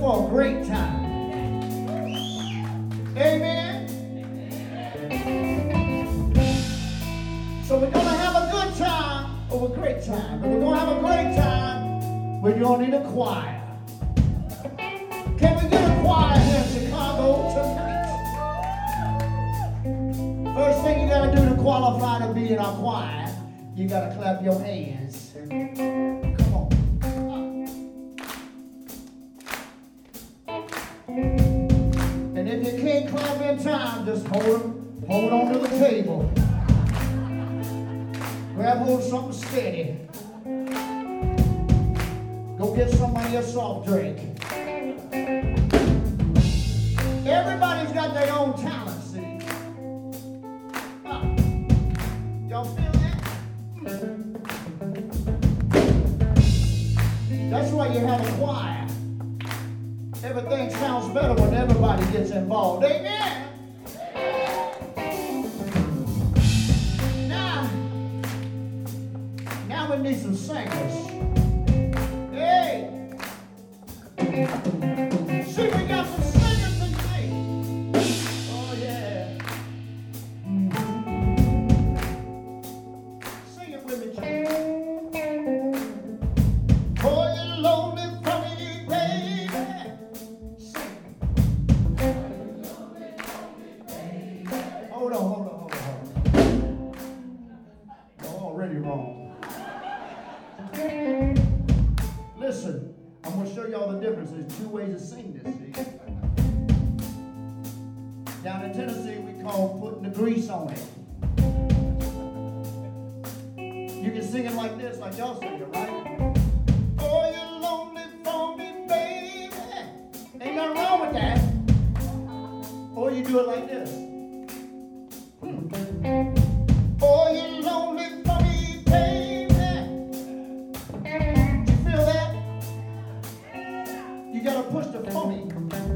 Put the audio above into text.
for a great time. Amen. So we're going to have a good time or a great time. But we're going to have a great time, we're going to need a choir. Can we get a choir here in Chicago tonight? First thing you got to do to qualify to be in our choir, you got to clap your hands. Come on. And if you can't clap in time, just hold on to the table. Grab hold of something steady. Go get somebody a soft drink. Everybody's got their own talent, see? Y'all feel that? That's why you have a choir. Everything sounds better when everybody gets involved. Amen? Now we need some singers. Hey! See, we got some singers tonight. Oh, yeah. Sing it with me, Jim. Oh, you're lonely for me, baby. Sing it. Hold on. You're already wrong. Listen, I'm going to show y'all the difference. There's two ways to sing this, see? Down in Tennessee, we call putting the grease on it. You can sing it like this, like y'all sing it, right? Oh, you're lonely for me, baby. Ain't nothing wrong with that. Or you do it like this. Oh, you're lonely for me, baby. You feel that? You gotta push the phony.